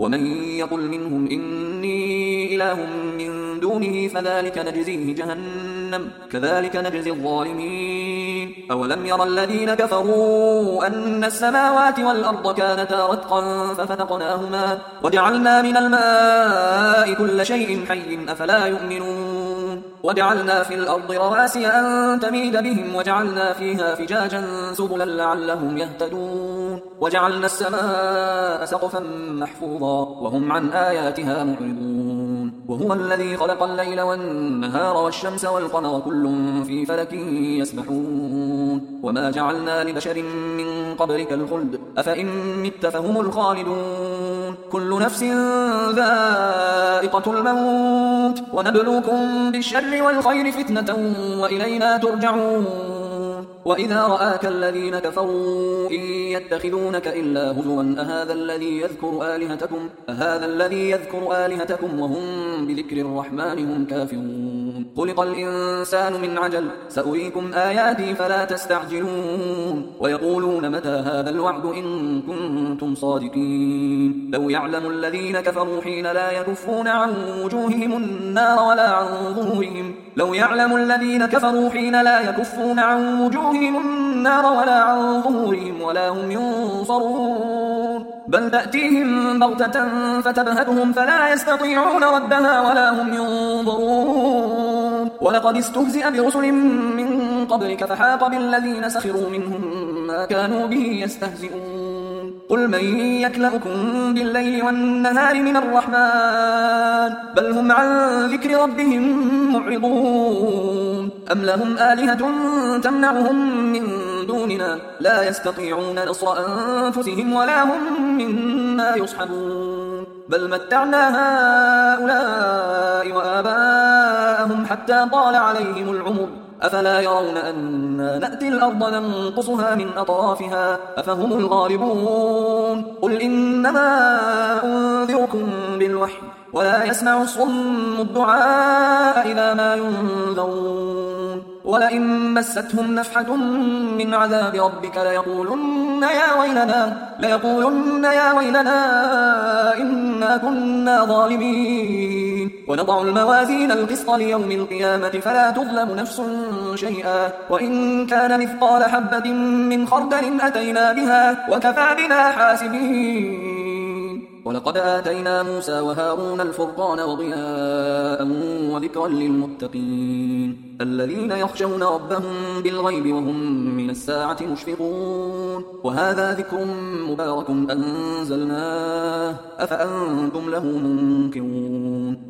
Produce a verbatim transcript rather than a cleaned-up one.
ومن يقل منهم إني إله من دونه فذلك نجزيه جهنم كذلك نجزي الظالمين. أولم ير الذين كفروا أن السماوات والأرض كانتا رتقا ففتقناهما وجعلنا من الماء كل شيء حي أفلا يؤمنون. وجعلنا في الأرض رواسي أن تميد بهم وجعلنا فيها فجاجا سبلا لعلهم يهتدون. وجعلنا السماء سقفا محفوظا وهم عن آياتها معرضون. وهو الذي خلق الليل والنهار والشمس والقمر كل في فلك يسبحون. وما جعلنا لبشر من قبلك الخلد أفإن مت فهم الخالدون. كل نفس ذائقة الموت ونبلوكم بالشر والخير فتنة وإلينا ترجعون. وإذا رآك الذين كفروا إن يتخذونك إلا هزوا أهذا الذي يذكر آلهتكم أهذا الذي يذكر آلهتكم وهم بذكر الرحمن هم كافرون. خلق الإنسان من عجل سأريكم آياتي فلا تستعجلون. ويقولون متى هذا الوعد إن كنتم صادقين. لو يعلم الذين كفروا حين لا يكفون عن وجوههم النار ولا عن ظهورهم لو يعلم الذين كفروا حين لا يكفون عن وجوههم النار ولا عن ظهورهم ولا هم ينصرون. بل تأتيهم بغتة فتبهتهم فلا يستطيعون ردها ولا هم ينظرون. ولقد استهزئ برسل من قبلك فحاق بالذين سخروا منهم ما كانوا به يستهزئون. قل من يكلؤكم بالليل والنهار من الرحمن بل هم عن ذكر ربهم معرضون. أم لهم آلهة تمنعهم من دوننا لا يستطيعون نصر أنفسهم ولا هم منا يصحبون. بل متعنا هؤلاء وآباءهم حتى طال عليهم العمر أفلا يرون أنا نأتي الأرض ننقصها من أطرافها أفهم الغالبون. قل إنما أنذركم بالوحي ولا يسمع الصم الدعاء إذا ما ينذرون. ولئن مستهم نفحة من عذاب ربك ليقولن يا ويلنا ليقولن يا ويلنا إنا كنا ظالمين. ونضع الموازين القسط ليوم القيامة فلا تظلم نفس شيئا وإن كان مثقال حبة من خردل أتينا بها وكفى بنا حاسبين. ولقد آتينا موسى وهارون الفرقان وضياء وذكرا للمتقين الذين يخشون ربهم بالغيب وهم من الساعة مشفقون. وهذا ذكر مبارك أنزلناه أفأنتم له منكرون.